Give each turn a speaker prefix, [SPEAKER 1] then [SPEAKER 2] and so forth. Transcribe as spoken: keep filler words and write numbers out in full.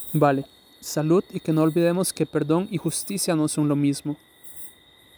[SPEAKER 1] Vale, salud y que no olvidemos que perdón y justicia no son lo mismo.